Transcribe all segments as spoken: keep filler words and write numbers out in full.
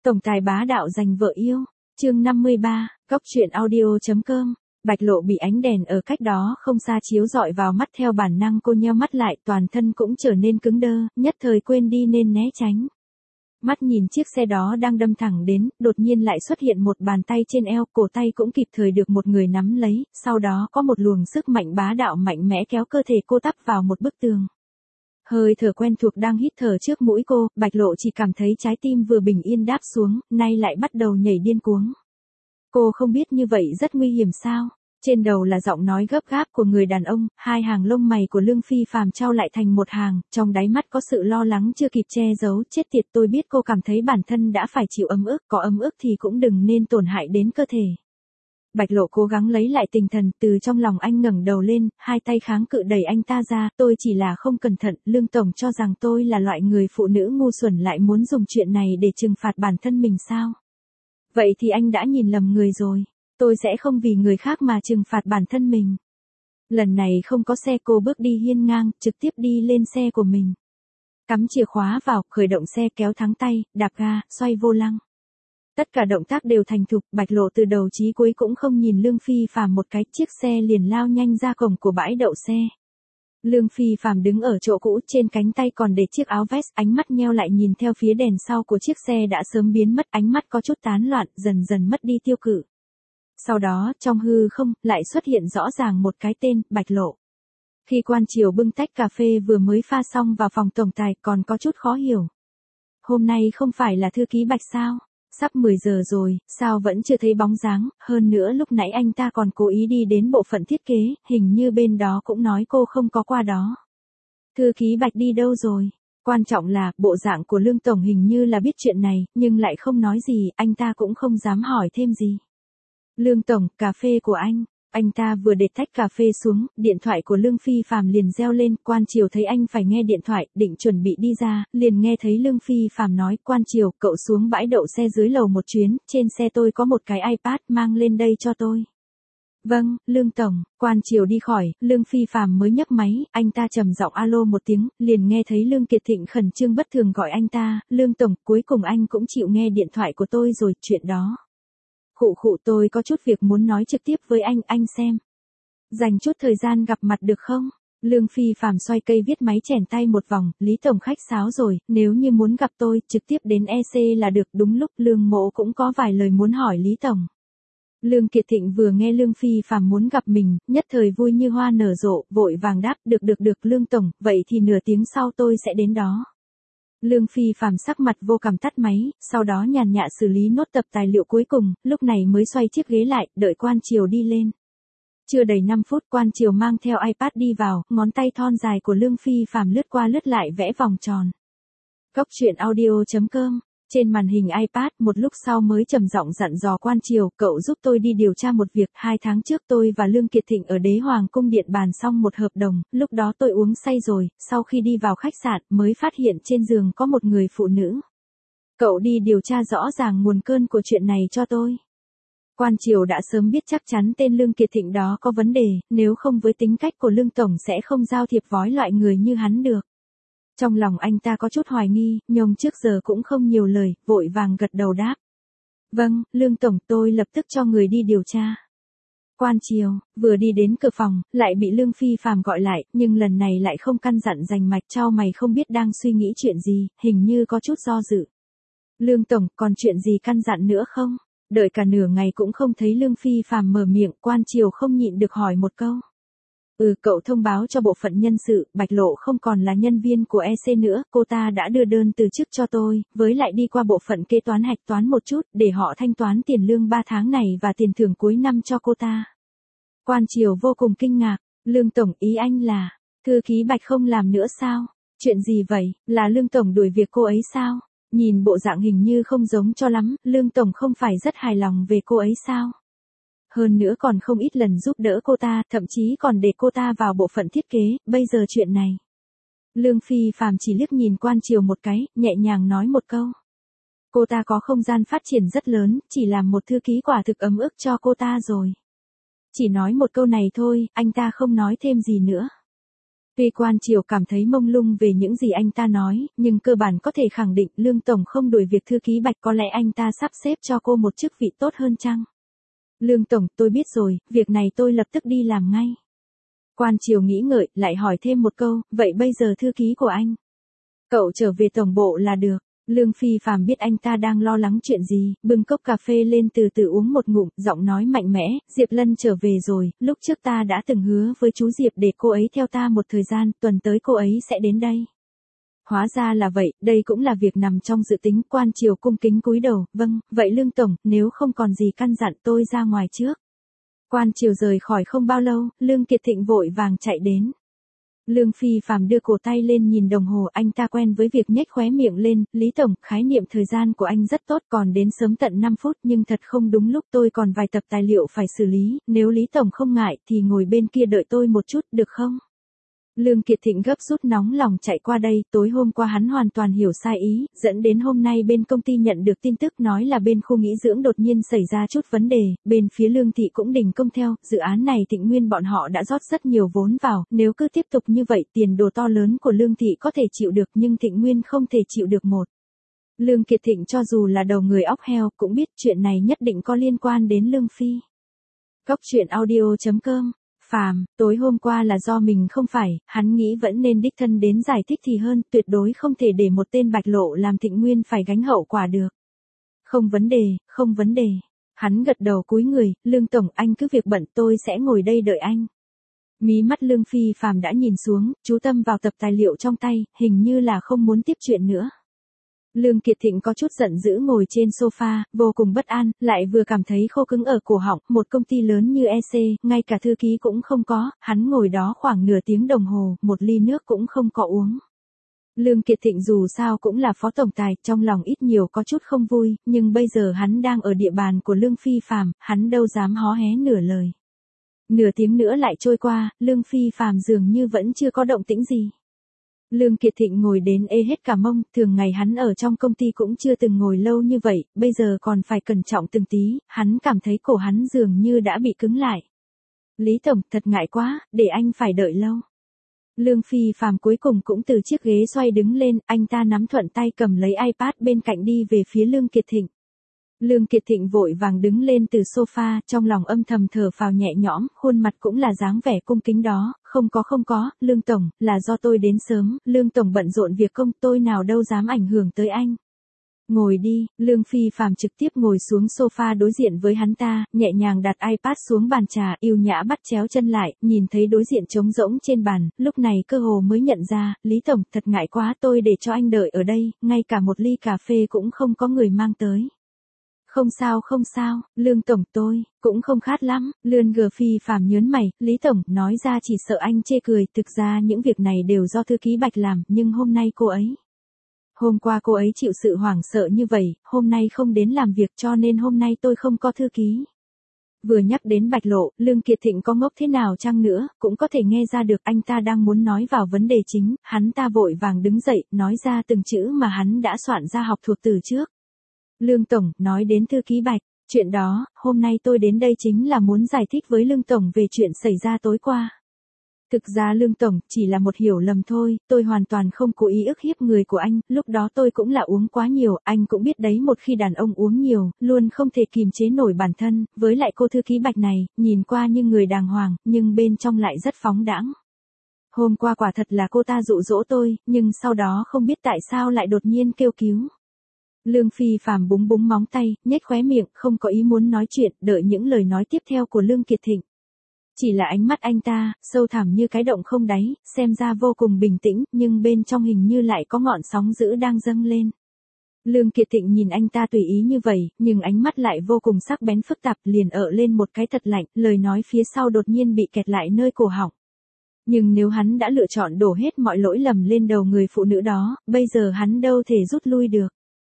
Tổng tài bá đạo giành vợ yêu. Chương năm mươi ba, Góc truyện audio.com. Bạch Lộ bị ánh đèn ở cách đó không xa chiếu rọi vào mắt, theo bản năng cô nheo mắt lại, toàn thân cũng trở nên cứng đơ, nhất thời quên đi nên né tránh. Mắt nhìn chiếc xe đó đang đâm thẳng đến, đột nhiên lại xuất hiện một bàn tay trên eo, cổ tay cũng kịp thời được một người nắm lấy, sau đó có một luồng sức mạnh bá đạo mạnh mẽ kéo cơ thể cô tắp vào một bức tường. Hơi thở quen thuộc đang hít thở trước mũi cô, Bạch Lộ chỉ cảm thấy trái tim vừa bình yên đáp xuống, nay lại bắt đầu nhảy điên cuống. Cô không biết như vậy rất nguy hiểm sao? Trên đầu là giọng nói gấp gáp của người đàn ông, hai hàng lông mày của Lương Phi Phàm trao lại thành một hàng, trong đáy mắt có sự lo lắng chưa kịp che giấu. Chết tiệt, tôi biết cô cảm thấy bản thân đã phải chịu ấm ức, có ấm ức thì cũng đừng nên tổn hại đến cơ thể. Bạch Lộ cố gắng lấy lại tinh thần, từ trong lòng anh ngẩng đầu lên, hai tay kháng cự đẩy anh ta ra, tôi chỉ là không cẩn thận, Lương Tổng cho rằng tôi là loại người phụ nữ ngu xuẩn lại muốn dùng chuyện này để trừng phạt bản thân mình sao? Vậy thì anh đã nhìn lầm người rồi, tôi sẽ không vì người khác mà trừng phạt bản thân mình. Lần này không có xe, cô bước đi hiên ngang, trực tiếp đi lên xe của mình. Cắm chìa khóa vào, khởi động xe, kéo thắng tay, đạp ga, xoay vô lăng. Tất cả động tác đều thành thục, Bạch Lộ từ đầu chí cuối cũng không nhìn Lương Phi Phàm một cái, chiếc xe liền lao nhanh ra cổng của bãi đậu xe. Lương Phi Phàm đứng ở chỗ cũ, trên cánh tay còn để chiếc áo vest, ánh mắt nheo lại nhìn theo phía đèn sau của chiếc xe đã sớm biến mất, ánh mắt có chút tán loạn, dần dần mất đi tiêu cự. Sau đó, trong hư không, lại xuất hiện rõ ràng một cái tên, Bạch Lộ. Khi Quan Triều bưng tách cà phê vừa mới pha xong vào phòng tổng tài, còn có chút khó hiểu. Hôm nay không phải là thư ký Bạch sao? Sắp mười giờ rồi, sao vẫn chưa thấy bóng dáng, hơn nữa lúc nãy anh ta còn cố ý đi đến bộ phận thiết kế, hình như bên đó cũng nói cô không có qua đó. Thư ký Bạch đi đâu rồi? Quan trọng là, bộ dạng của Lương Tổng hình như là biết chuyện này, nhưng lại không nói gì, anh ta cũng không dám hỏi thêm gì. Lương Tổng, cà phê của anh. Anh ta vừa để tách cà phê xuống, điện thoại của Lương Phi Phàm liền reo lên, Quan Triều thấy anh phải nghe điện thoại, định chuẩn bị đi ra, liền nghe thấy Lương Phi Phàm nói, Quan Triều, cậu xuống bãi đậu xe dưới lầu một chuyến, trên xe tôi có một cái iPad, mang lên đây cho tôi. Vâng, Lương Tổng. Quan Triều đi khỏi, Lương Phi Phàm mới nhấc máy, anh ta trầm giọng alo một tiếng, liền nghe thấy Lương Kiệt Thịnh khẩn trương bất thường gọi anh ta, Lương Tổng, cuối cùng anh cũng chịu nghe điện thoại của tôi rồi, chuyện đó. Khụ khụ, tôi có chút việc muốn nói trực tiếp với anh, anh xem. Dành chút thời gian gặp mặt được không? Lương Phi Phàm xoay cây viết máy chèn tay một vòng, Lý Tổng khách sáo rồi, nếu như muốn gặp tôi, trực tiếp đến e xê là được. Đúng lúc Lương Mỗ cũng có vài lời muốn hỏi Lý Tổng. Lương Kiệt Thịnh vừa nghe Lương Phi Phàm muốn gặp mình, nhất thời vui như hoa nở rộ, vội vàng đáp, được được được Lương Tổng, vậy thì nửa tiếng sau tôi sẽ đến đó. Lương Phi Phàm sắc mặt vô cảm tắt máy, sau đó nhàn nhã xử lý nốt tập tài liệu cuối cùng, lúc này mới xoay chiếc ghế lại, đợi Quan Triều đi lên. Chưa đầy năm phút, Quan Triều mang theo iPad đi vào, ngón tay thon dài của Lương Phi Phàm lướt qua lướt lại vẽ vòng tròn. Góc truyện audio.com. Trên màn hình iPad, một lúc sau mới trầm giọng dặn dò Quan Triều, cậu giúp tôi đi điều tra một việc, hai tháng trước tôi và Lương Kiệt Thịnh ở Đế Hoàng cung điện bàn xong một hợp đồng, lúc đó tôi uống say rồi, sau khi đi vào khách sạn, mới phát hiện trên giường có một người phụ nữ. Cậu đi điều tra rõ ràng nguồn cơn của chuyện này cho tôi. Quan Triều đã sớm biết chắc chắn tên Lương Kiệt Thịnh đó có vấn đề, nếu không với tính cách của Lương Tổng sẽ không giao thiệp với loại người như hắn được. Trong lòng anh ta có chút hoài nghi, nhưng trước giờ cũng không nhiều lời, vội vàng gật đầu đáp. Vâng, Lương Tổng, tôi lập tức cho người đi điều tra. Quan Triều, vừa đi đến cửa phòng, lại bị Lương Phi Phàm gọi lại, nhưng lần này lại không căn dặn rành mạch, trao mày không biết đang suy nghĩ chuyện gì, hình như có chút do dự. Lương Tổng, còn chuyện gì căn dặn nữa không? Đợi cả nửa ngày cũng không thấy Lương Phi Phàm mở miệng, Quan Triều không nhịn được hỏi một câu. Ừ, cậu thông báo cho bộ phận nhân sự, Bạch Lộ không còn là nhân viên của e xê nữa, cô ta đã đưa đơn từ chức cho tôi, với lại đi qua bộ phận kế toán hạch toán một chút, để họ thanh toán tiền lương ba tháng này và tiền thưởng cuối năm cho cô ta. Quan Triều vô cùng kinh ngạc, Lương Tổng, ý anh là, thư ký Bạch không làm nữa sao? Chuyện gì vậy, là Lương Tổng đuổi việc cô ấy sao? Nhìn bộ dạng hình như không giống cho lắm, Lương Tổng không phải rất hài lòng về cô ấy sao? Hơn nữa còn không ít lần giúp đỡ cô ta, thậm chí còn để cô ta vào bộ phận thiết kế, bây giờ chuyện này. Lương Phi Phàm chỉ liếc nhìn Quan Triều một cái, nhẹ nhàng nói một câu. Cô ta có không gian phát triển rất lớn, chỉ làm một thư ký quả thực ấm ức cho cô ta rồi. Chỉ nói một câu này thôi, anh ta không nói thêm gì nữa. Tuy Quan Triều cảm thấy mông lung về những gì anh ta nói, nhưng cơ bản có thể khẳng định Lương Tổng không đuổi việc thư ký Bạch, có lẽ anh ta sắp xếp cho cô một chức vị tốt hơn chăng? Lương Tổng, tôi biết rồi, việc này tôi lập tức đi làm ngay. Quan Triều nghĩ ngợi, lại hỏi thêm một câu, vậy bây giờ thư ký của anh? Cậu trở về tổng bộ là được. Lương Phi Phàm biết anh ta đang lo lắng chuyện gì, bưng cốc cà phê lên từ từ uống một ngụm, giọng nói mạnh mẽ, Diệp Lân trở về rồi, lúc trước ta đã từng hứa với chú Diệp để cô ấy theo ta một thời gian, tuần tới cô ấy sẽ đến đây. Hóa ra là vậy, đây cũng là việc nằm trong dự tính. Quan Triều cung kính cúi đầu, vâng, vậy Lương Tổng, nếu không còn gì căn dặn tôi ra ngoài trước. Quan Triều rời khỏi không bao lâu, Lương Kiệt Thịnh vội vàng chạy đến. Lương Phi Phàm đưa cổ tay lên nhìn đồng hồ, anh ta quen với việc nhếch khóe miệng lên, Lý Tổng, khái niệm thời gian của anh rất tốt, còn đến sớm tận năm phút, nhưng thật không đúng lúc, tôi còn vài tập tài liệu phải xử lý, nếu Lý Tổng không ngại thì ngồi bên kia đợi tôi một chút, được không? Lương Kiệt Thịnh gấp rút nóng lòng chạy qua đây, tối hôm qua hắn hoàn toàn hiểu sai ý, dẫn đến hôm nay bên công ty nhận được tin tức nói là bên khu nghỉ dưỡng đột nhiên xảy ra chút vấn đề, bên phía Lương Thị cũng đình công theo, dự án này Thịnh Nguyên bọn họ đã rót rất nhiều vốn vào, nếu cứ tiếp tục như vậy tiền đồ to lớn của Lương Thị có thể chịu được nhưng Thịnh Nguyên không thể chịu được một. Lương Kiệt Thịnh cho dù là đầu người óc heo cũng biết chuyện này nhất định có liên quan đến Lương Phi. Cóc truyện audio chấm com Phàm, tối hôm qua là do mình không phải, hắn nghĩ vẫn nên đích thân đến giải thích thì hơn, tuyệt đối không thể để một tên Bạch Lộ làm Thịnh Nguyên phải gánh hậu quả được. Không vấn đề, không vấn đề. Hắn gật đầu cúi người, Lương Tổng, anh cứ việc bận, tôi sẽ ngồi đây đợi anh. Mí mắt Lương Phi Phàm đã nhìn xuống, chú tâm vào tập tài liệu trong tay, hình như là không muốn tiếp chuyện nữa. Lương Kiệt Thịnh có chút giận dữ ngồi trên sofa, vô cùng bất an, lại vừa cảm thấy khô cứng ở cổ họng, một công ty lớn như e xê, ngay cả thư ký cũng không có, hắn ngồi đó khoảng nửa tiếng đồng hồ, một ly nước cũng không có uống. Lương Kiệt Thịnh dù sao cũng là phó tổng tài, trong lòng ít nhiều có chút không vui, nhưng bây giờ hắn đang ở địa bàn của Lương Phi Phàm, hắn đâu dám hó hé nửa lời. Nửa tiếng nữa lại trôi qua, Lương Phi Phàm dường như vẫn chưa có động tĩnh gì. Lương Kiệt Thịnh ngồi đến ê hết cả mông, thường ngày hắn ở trong công ty cũng chưa từng ngồi lâu như vậy, bây giờ còn phải cẩn trọng từng tí, hắn cảm thấy cổ hắn dường như đã bị cứng lại. Lý Tổng, thật ngại quá, để anh phải đợi lâu. Lương Phi Phàm cuối cùng cũng từ chiếc ghế xoay đứng lên, anh ta nắm thuận tay cầm lấy iPad bên cạnh đi về phía Lương Kiệt Thịnh. Lương Kiệt Thịnh vội vàng đứng lên từ sofa, trong lòng âm thầm thở phào nhẹ nhõm, khuôn mặt cũng là dáng vẻ cung kính đó, không có không có, Lương Tổng, là do tôi đến sớm, Lương Tổng bận rộn việc công, tôi nào đâu dám ảnh hưởng tới anh. Ngồi đi, Lương Phi Phàm trực tiếp ngồi xuống sofa đối diện với hắn ta, nhẹ nhàng đặt iPad xuống bàn trà, yêu nhã bắt chéo chân lại, nhìn thấy đối diện trống rỗng trên bàn, lúc này cơ hồ mới nhận ra, Lý Tổng, thật ngại quá, tôi để cho anh đợi ở đây, ngay cả một ly cà phê cũng không có người mang tới. Không sao không sao, Lương Tổng, tôi cũng không khát lắm. Lương G Phi Phàm nhớn mày, Lý Tổng, nói ra chỉ sợ anh chê cười, thực ra những việc này đều do thư ký Bạch làm, nhưng hôm nay cô ấy. Hôm qua cô ấy chịu sự hoảng sợ như vậy, hôm nay không đến làm việc cho nên hôm nay tôi không có thư ký. Vừa nhắc đến Bạch Lộ, Lương Kiệt Thịnh có ngốc thế nào chăng nữa, cũng có thể nghe ra được anh ta đang muốn nói vào vấn đề chính, hắn ta vội vàng đứng dậy, nói ra từng chữ mà hắn đã soạn ra học thuộc từ trước. Lương Tổng, nói đến thư ký Bạch, chuyện đó, hôm nay tôi đến đây chính là muốn giải thích với Lương Tổng về chuyện xảy ra tối qua. Thực ra Lương Tổng, chỉ là một hiểu lầm thôi, tôi hoàn toàn không cố ý ức hiếp người của anh, lúc đó tôi cũng là uống quá nhiều, anh cũng biết đấy, một khi đàn ông uống nhiều, luôn không thể kìm chế nổi bản thân, với lại cô thư ký Bạch này, nhìn qua như người đàng hoàng, nhưng bên trong lại rất phóng đãng. Hôm qua quả thật là cô ta dụ dỗ tôi, nhưng sau đó không biết tại sao lại đột nhiên kêu cứu. Lương Phi Phàm búng búng móng tay, nhếch khóe miệng, không có ý muốn nói chuyện, đợi những lời nói tiếp theo của Lương Kiệt Thịnh. Chỉ là ánh mắt anh ta, sâu thẳm như cái động không đáy, xem ra vô cùng bình tĩnh, nhưng bên trong hình như lại có ngọn sóng dữ đang dâng lên. Lương Kiệt Thịnh nhìn anh ta tùy ý như vậy, nhưng ánh mắt lại vô cùng sắc bén phức tạp, liền ợ lên một cái thật lạnh, lời nói phía sau đột nhiên bị kẹt lại nơi cổ họng. Nhưng nếu hắn đã lựa chọn đổ hết mọi lỗi lầm lên đầu người phụ nữ đó, bây giờ hắn đâu thể rút lui được.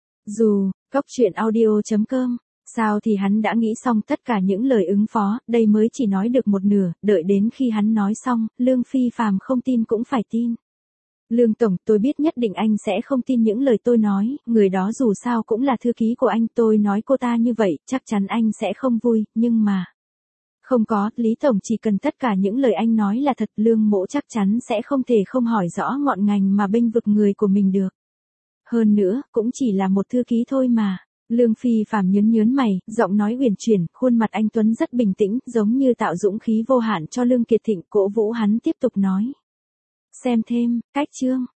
Dù, cóc truyện audio chấm com, sao thì hắn đã nghĩ xong tất cả những lời ứng phó, đây mới chỉ nói được một nửa, đợi đến khi hắn nói xong, Lương Phi Phàm không tin cũng phải tin. Lương Tổng, tôi biết nhất định anh sẽ không tin những lời tôi nói, người đó dù sao cũng là thư ký của anh, tôi nói cô ta như vậy, chắc chắn anh sẽ không vui, nhưng mà... Không có, Lý Tổng chỉ cần tất cả những lời anh nói là thật, Lương Mỗ chắc chắn sẽ không thể không hỏi rõ ngọn ngành mà bênh vực người của mình được. Hơn nữa, cũng chỉ là một thư ký thôi mà. Lương Phi Phạm nhớn nhớn mày, giọng nói uyển chuyển, khuôn mặt anh tuấn rất bình tĩnh, giống như tạo dũng khí vô hạn cho Lương Kiệt Thịnh, cổ vũ hắn tiếp tục nói. Xem thêm, cách chương.